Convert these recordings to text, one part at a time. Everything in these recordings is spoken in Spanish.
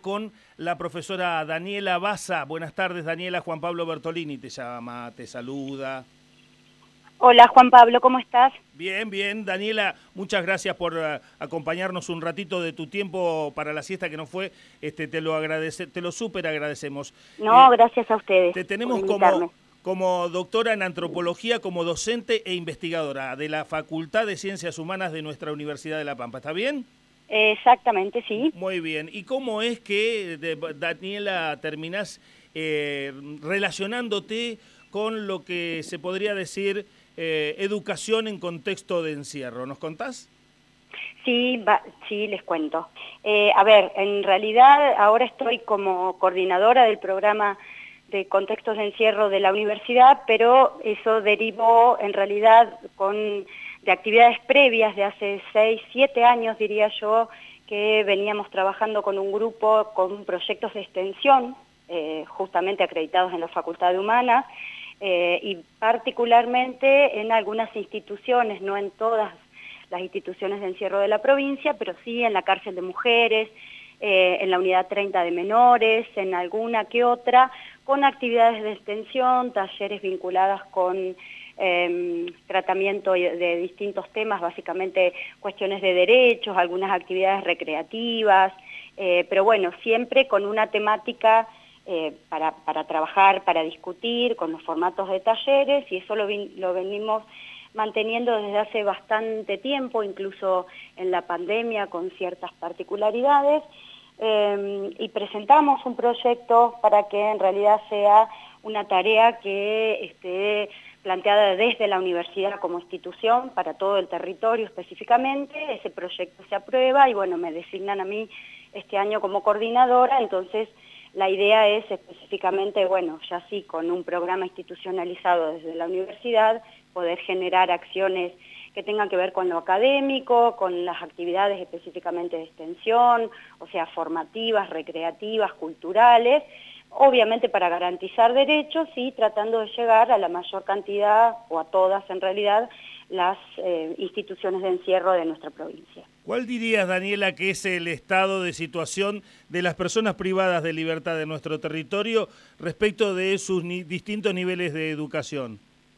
con la profesora Daniela Baza. Buenas tardes, Daniela. Juan Pablo Bertolini te llama, te saluda. Hola, Juan Pablo, ¿cómo estás? Bien, bien. Daniela, muchas gracias por acompañarnos un ratito de tu tiempo para la siesta que nos fue. Te lo súper agradecemos. No, gracias a ustedes Te por tenemos invitarme. como doctora en antropología, como docente e investigadora de la Facultad de Ciencias Humanas de nuestra Universidad de La Pampa. ¿Está bien? Exactamente, sí. Muy bien. ¿Y cómo es que, Daniela, terminás relacionándote con lo que se podría decir educación en contexto de encierro? ¿Nos contás? Sí, sí, les cuento. A ver, en realidad ahora estoy como coordinadora del programa de contextos de encierro de la universidad, pero eso derivó en realidad de actividades previas de hace 6, 7 años, diría yo, que veníamos trabajando con un grupo con proyectos de extensión, justamente acreditados en la Facultad de Humanas, y particularmente en algunas instituciones, no en todas las instituciones de encierro de la provincia, pero sí en la cárcel de mujeres, en la unidad 30 de menores, en alguna que otra, con actividades de extensión, talleres vinculadas con tratamiento de distintos temas, básicamente cuestiones de derechos, algunas actividades recreativas, pero bueno, siempre con una temática para trabajar, para discutir, con los formatos de talleres, y eso lo venimos manteniendo desde hace bastante tiempo, incluso en la pandemia con ciertas particularidades, y presentamos un proyecto para que en realidad sea una tarea que esté planteada desde la universidad como institución para todo el territorio específicamente. Ese proyecto se aprueba y bueno, me designan a mí este año como coordinadora, entonces la idea es específicamente, bueno, ya sí, con un programa institucionalizado desde la universidad, poder generar acciones que tengan que ver con lo académico, con las actividades específicamente de extensión, o sea, formativas, recreativas, culturales, obviamente para garantizar derechos y tratando de llegar a la mayor cantidad, o a todas en realidad, las instituciones de encierro de nuestra provincia. ¿Cuál dirías, Daniela, que es el estado de situación de las personas privadas de libertad de nuestro territorio respecto de sus distintos niveles de educación?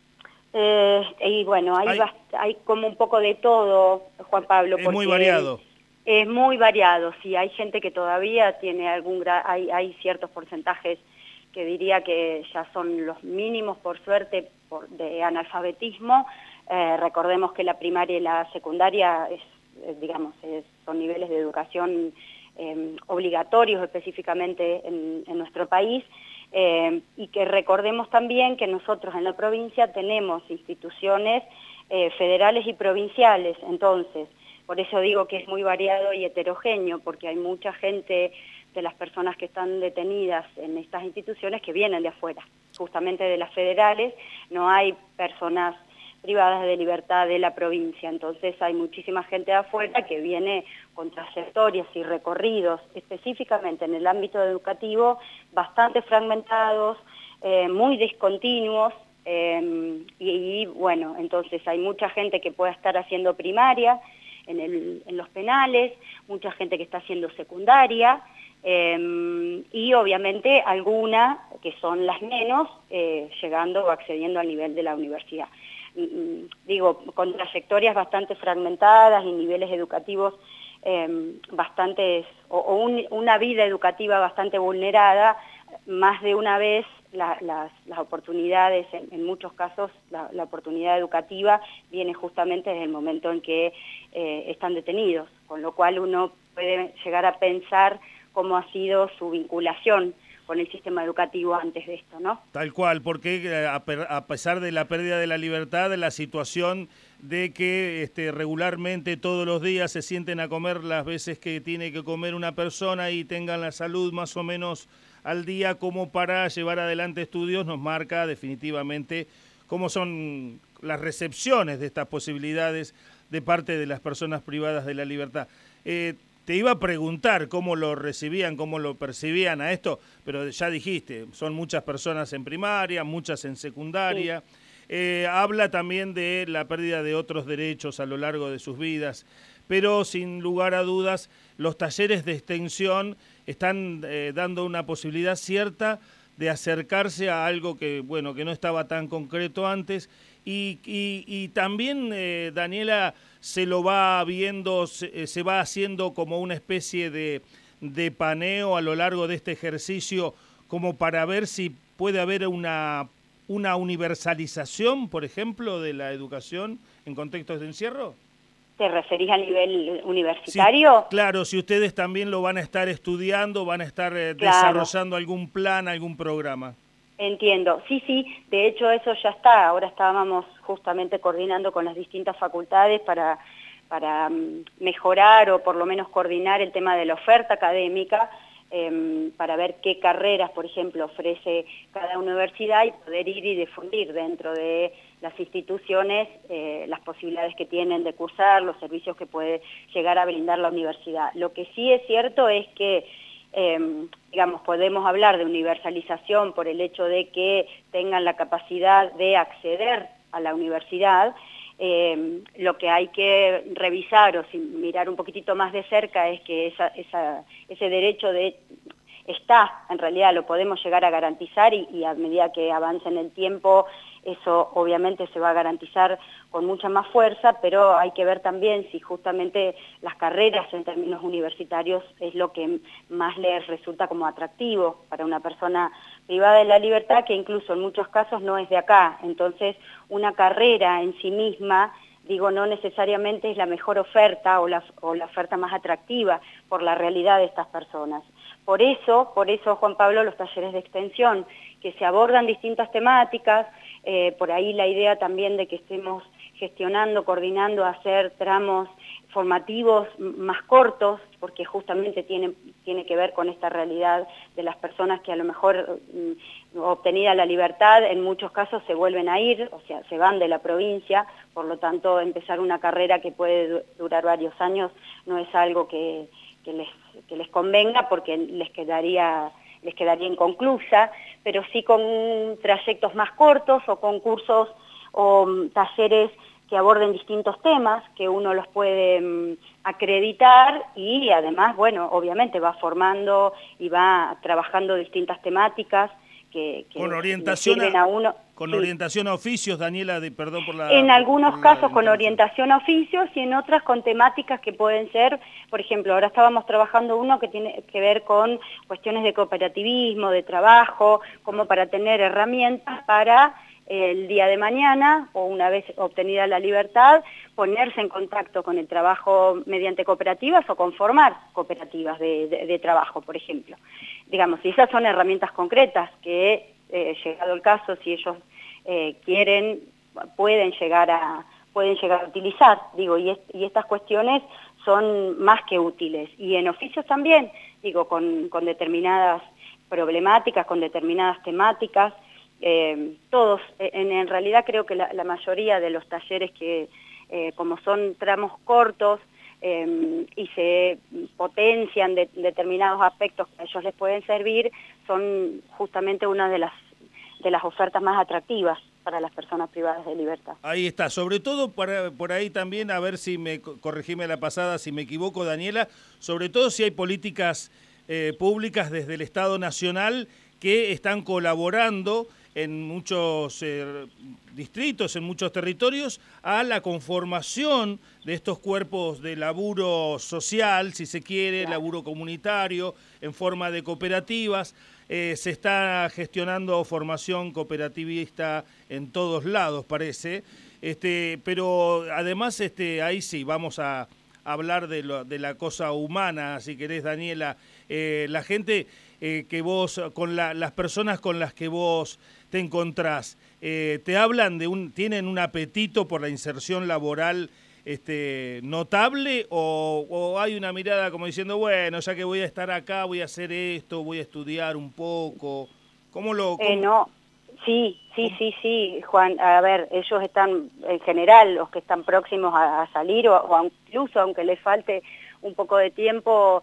Y bueno, hay como un poco de todo, Juan Pablo, Es porque muy variado. es muy variado. Sí, hay gente que todavía tiene hay ciertos porcentajes que diría que ya son los mínimos, por suerte, de analfabetismo. Recordemos que la primaria y la secundaria son niveles de educación obligatorios específicamente en nuestro país. Y que recordemos también que nosotros en la provincia tenemos instituciones federales y provinciales, entonces, por eso digo que es muy variado y heterogéneo, porque hay mucha gente de las personas que están detenidas en estas instituciones que vienen de afuera, justamente de las federales, no hay personas privadas de libertad de la provincia, entonces hay muchísima gente de afuera que viene con trayectorias y recorridos específicamente en el ámbito educativo bastante fragmentados, muy discontinuos, y bueno, entonces hay mucha gente que puede estar haciendo primaria en los penales, mucha gente que está haciendo secundaria, y obviamente alguna, que son las menos, llegando o accediendo al nivel de la universidad. Digo, con trayectorias bastante fragmentadas y niveles educativos una vida educativa bastante vulnerada, más de una vez las oportunidades, en muchos casos la oportunidad educativa viene justamente desde el momento en que están detenidos, con lo cual uno puede llegar a pensar cómo ha sido su vinculación con el sistema educativo antes de esto, ¿no? Tal cual, porque a pesar de la pérdida de la libertad, la situación de que regularmente todos los días se sienten a comer las veces que tiene que comer una persona y tengan la salud más o menos al día como para llevar adelante estudios, nos marca definitivamente cómo son las recepciones de estas posibilidades de parte de las personas privadas de la libertad. Te iba a preguntar cómo lo recibían, cómo lo percibían a esto, pero ya dijiste, son muchas personas en primaria, muchas en secundaria. Sí. Habla también de la pérdida de otros derechos a lo largo de sus vidas, pero sin lugar a dudas, los talleres de extensión están dando una posibilidad cierta de acercarse a algo que, bueno, que no estaba tan concreto antes, y también, Daniela, se lo va viendo, se va haciendo como una especie de paneo a lo largo de este ejercicio, como para ver si puede haber una universalización, por ejemplo, de la educación en contextos de encierro. ¿Te referís a nivel universitario? Sí, claro, si ustedes también lo van a estar estudiando, van a estar Claro. desarrollando algún plan, algún programa. Entiendo, sí, de hecho eso ya está, ahora estábamos justamente coordinando con las distintas facultades para mejorar o por lo menos coordinar el tema de la oferta académica, para ver qué carreras, por ejemplo, ofrece cada universidad y poder ir y difundir dentro de las instituciones las posibilidades que tienen de cursar, los servicios que puede llegar a brindar la universidad. Lo que sí es cierto es que digamos, podemos hablar de universalización por el hecho de que tengan la capacidad de acceder a la universidad. Lo que hay que revisar o mirar un poquitito más de cerca es que ese derecho está, en realidad lo podemos llegar a garantizar y a medida que avance en el tiempo eso obviamente se va a garantizar con mucha más fuerza, pero hay que ver también si justamente las carreras en términos universitarios es lo que más les resulta como atractivo para una persona privada de la libertad, que incluso en muchos casos no es de acá. Entonces, una carrera en sí misma, digo, no necesariamente es la mejor oferta o la oferta más atractiva por la realidad de estas personas. Por eso, Juan Pablo, los talleres de extensión, que se abordan distintas temáticas, por ahí la idea también de que estemos gestionando, coordinando, hacer tramos formativos más cortos, porque justamente tiene que ver con esta realidad de las personas que a lo mejor obtenida la libertad, en muchos casos se vuelven a ir, o sea, se van de la provincia, por lo tanto empezar una carrera que puede durar varios años no es algo que les convenga porque les quedaría inconclusa, pero sí con trayectos más cortos o con cursos o talleres que aborden distintos temas, que uno los puede acreditar y además, bueno, obviamente va formando y va trabajando distintas temáticas que con orientación sirven a uno. Con sí. Orientación a oficios, Daniela, perdón por la... En algunos casos con orientación a oficios y en otras con temáticas que pueden ser, por ejemplo, ahora estábamos trabajando uno que tiene que ver con cuestiones de cooperativismo, de trabajo, como para tener herramientas para el día de mañana o una vez obtenida la libertad, ponerse en contacto con el trabajo mediante cooperativas o conformar cooperativas de trabajo, por ejemplo. Digamos, y esas son herramientas concretas que, llegado el caso, si ellos quieren, pueden llegar a utilizar, digo, y estas cuestiones son más que útiles. Y en oficios también, digo, con determinadas problemáticas, con determinadas temáticas, todos, en realidad creo que la mayoría de los talleres que, como son tramos cortos y se potencian determinados aspectos que a ellos les pueden servir, son justamente una de las ofertas más atractivas para las personas privadas de libertad. Ahí está, sobre todo por ahí también, a ver si corregime la pasada, si me equivoco, Daniela, sobre todo si hay políticas públicas desde el Estado Nacional que están colaborando en muchos distritos, en muchos territorios, a la conformación de estos cuerpos de laburo social, si se quiere, claro, laburo comunitario, en forma de cooperativas. Se está gestionando formación cooperativista en todos lados, parece, pero además ahí sí, vamos a hablar de la cosa humana, si querés, Daniela. La gente que vos, las personas con las que vos te encontrás, te hablan tienen un apetito por la inserción laboral notable, o hay una mirada como diciendo, bueno, ya que voy a estar acá, voy a hacer esto, voy a estudiar un poco? ¿Cómo lo...? No, sí, Juan, a ver, ellos están, en general, los que están próximos a salir, o incluso aunque les falte un poco de tiempo,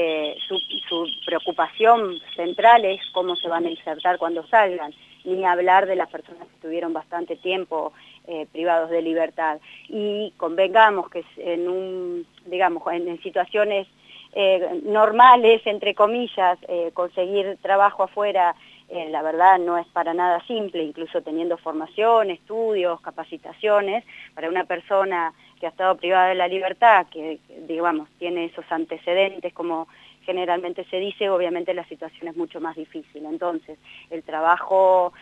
su preocupación central es cómo se van a insertar cuando salgan, ni hablar de las personas que estuvieron bastante tiempo privados de libertad. Y convengamos que en situaciones normales, entre comillas, conseguir trabajo afuera, la verdad no es para nada simple, incluso teniendo formación, estudios, capacitaciones, para una persona que ha estado privada de la libertad, que digamos tiene esos antecedentes como generalmente se dice, obviamente la situación es mucho más difícil. Entonces, el trabajo,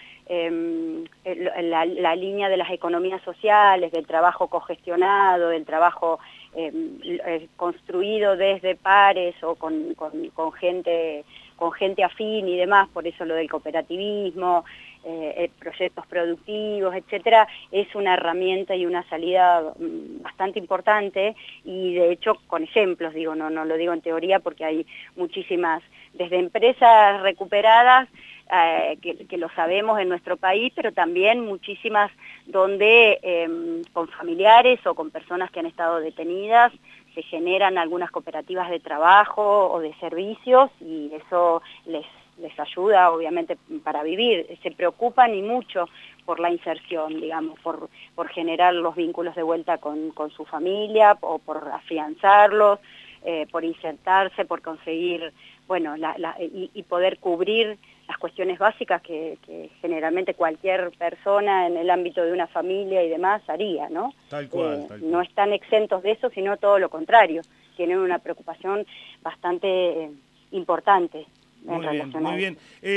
la línea de las economías sociales, del trabajo cogestionado, del trabajo construido desde pares o con gente afín y demás, por eso lo del cooperativismo, proyectos productivos, etcétera, es una herramienta y una salida bastante importante, y de hecho con ejemplos, digo, no lo digo en teoría porque hay muchísimas, desde empresas recuperadas, que lo sabemos en nuestro país, pero también muchísimas donde con familiares o con personas que han estado detenidas se generan algunas cooperativas de trabajo o de servicios, y eso les ayuda obviamente para vivir. Se preocupan y mucho por la inserción, digamos, por generar los vínculos de vuelta con su familia, o por afianzarlos, por insertarse, por conseguir, bueno, y poder cubrir las cuestiones básicas que generalmente cualquier persona en el ámbito de una familia y demás haría, ¿no? Tal cual. No están exentos de eso, sino todo lo contrario. Tienen una preocupación bastante importante. Muy bien.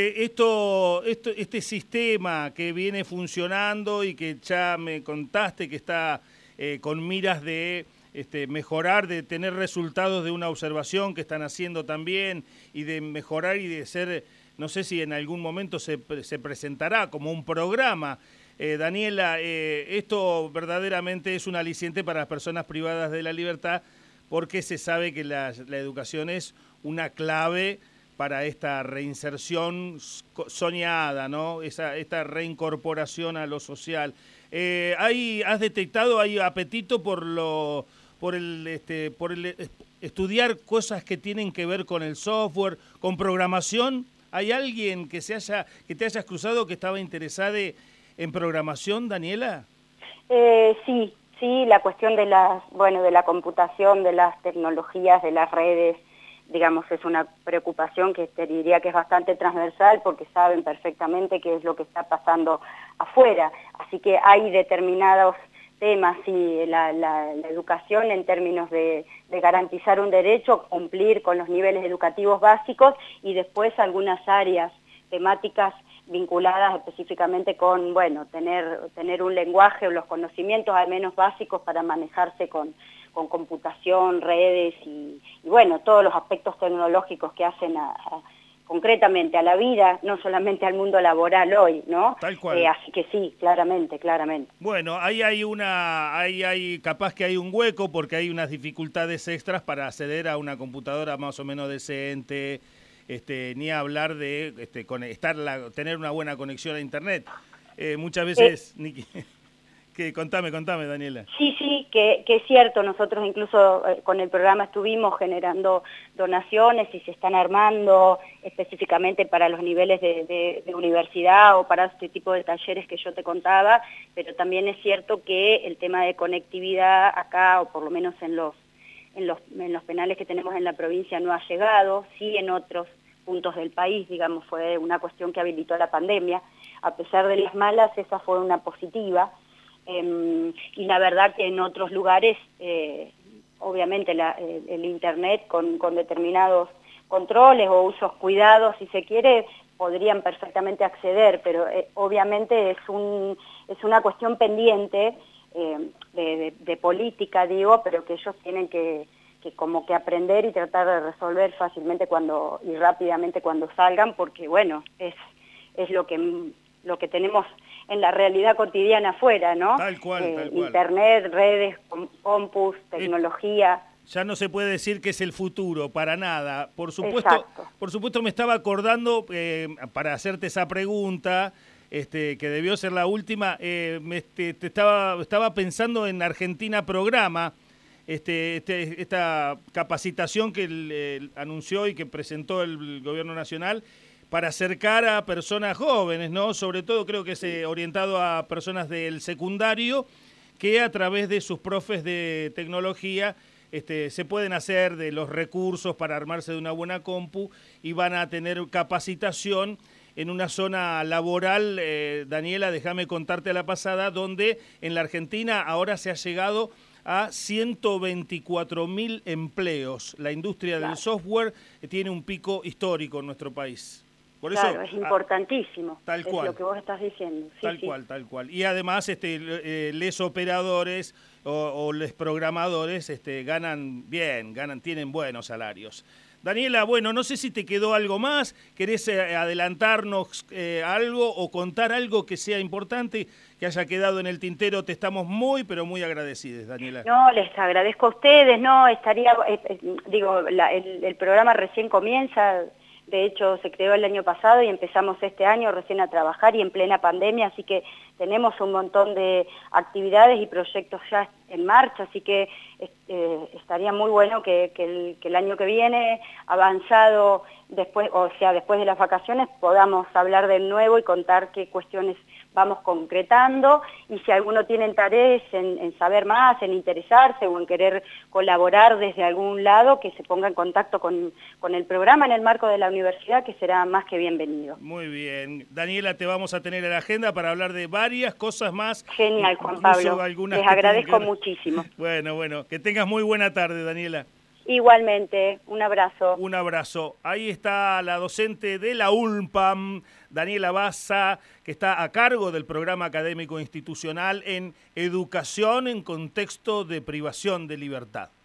Este sistema que viene funcionando y que ya me contaste que está con miras de mejorar, de tener resultados de una observación que están haciendo también, y de mejorar y de ser, no sé si en algún momento se presentará como un programa. Daniela, esto verdaderamente es un aliciente para las personas privadas de la libertad, porque se sabe que la educación es una clave para esta reinserción soñada, ¿no? Esta reincorporación a lo social. ¿Has detectado, hay apetito por el estudiar cosas que tienen que ver con el software, con programación? ¿Hay alguien que te hayas cruzado que estaba interesada en programación, Daniela? Sí, la cuestión de de la computación, de las tecnologías, de las redes, digamos, es una preocupación que te diría que es bastante transversal, porque saben perfectamente qué es lo que está pasando afuera. Así que hay determinados temas, y la educación en términos de garantizar un derecho, cumplir con los niveles educativos básicos, y después algunas áreas temáticas vinculadas específicamente con, bueno, tener un lenguaje o los conocimientos al menos básicos para manejarse con computación, redes y bueno, todos los aspectos tecnológicos que hacen concretamente a la vida, no solamente al mundo laboral hoy, ¿no? Tal cual. Así que sí, claramente. Bueno, capaz que hay un hueco, porque hay unas dificultades extras para acceder a una computadora más o menos decente, ni hablar de tener una buena conexión a internet. Muchas veces, contame, Daniela. Sí, que es cierto. Nosotros incluso con el programa estuvimos generando donaciones y se están armando específicamente para los niveles de universidad o para este tipo de talleres que yo te contaba, pero también es cierto que el tema de conectividad acá, o por lo menos en los penales que tenemos en la provincia, no ha llegado. Sí, en otros puntos del país, digamos, fue una cuestión que habilitó la pandemia. A pesar de las malas, esa fue una positiva. Y la verdad que en otros lugares, obviamente el Internet con determinados controles o usos cuidados, si se quiere, podrían perfectamente acceder, pero obviamente es una cuestión pendiente de política, digo, pero que ellos tienen que como que aprender y tratar de resolver fácilmente y rápidamente cuando salgan, porque bueno, es lo que tenemos en la realidad cotidiana afuera, ¿no? Tal cual. Internet, redes, compus, tecnología. Ya no se puede decir que es el futuro, para nada. Por supuesto me estaba acordando, para hacerte esa pregunta, que debió ser la última, estaba pensando en Argentina Programa, esta capacitación que anunció y que presentó el Gobierno Nacional, para acercar a personas jóvenes, ¿no? Sobre todo creo que es orientado a personas del secundario, que a través de sus profes de tecnología se pueden hacer de los recursos para armarse de una buena compu y van a tener capacitación en una zona laboral, Daniela, déjame contarte a la pasada, donde en la Argentina ahora se ha llegado a 124.000 empleos. La industria del software tiene un pico histórico en nuestro país. Por eso, es importantísimo. Tal cual. Es lo que vos estás diciendo. Sí, Tal cual. Y además, les operadores o les programadores ganan bien, tienen buenos salarios. Daniela, bueno, no sé si te quedó algo más, ¿querés adelantarnos algo o contar algo que sea importante, que haya quedado en el tintero? Te estamos muy, pero muy agradecidos, Daniela. No, les agradezco a ustedes, no, estaría, el programa recién comienza. De hecho, se creó el año pasado y empezamos este año recién a trabajar y en plena pandemia, así que tenemos un montón de actividades y proyectos ya en marcha, así que estaría muy bueno que el año que viene, avanzado, después de las vacaciones, podamos hablar de nuevo y contar qué cuestiones vamos concretando, y si alguno tiene interés en saber más, en interesarse o en querer colaborar desde algún lado, que se ponga en contacto con el programa en el marco de la universidad, que será más que bienvenido. Muy bien. Daniela, te vamos a tener en la agenda para hablar de varias cosas más. Genial, Juan Pablo. Les agradezco muchísimo. Bueno, que tengas muy buena tarde, Daniela. Igualmente, un abrazo. Un abrazo. Ahí está la docente de la ULPAM, Daniela Baza, que está a cargo del programa académico institucional en educación en contexto de privación de libertad.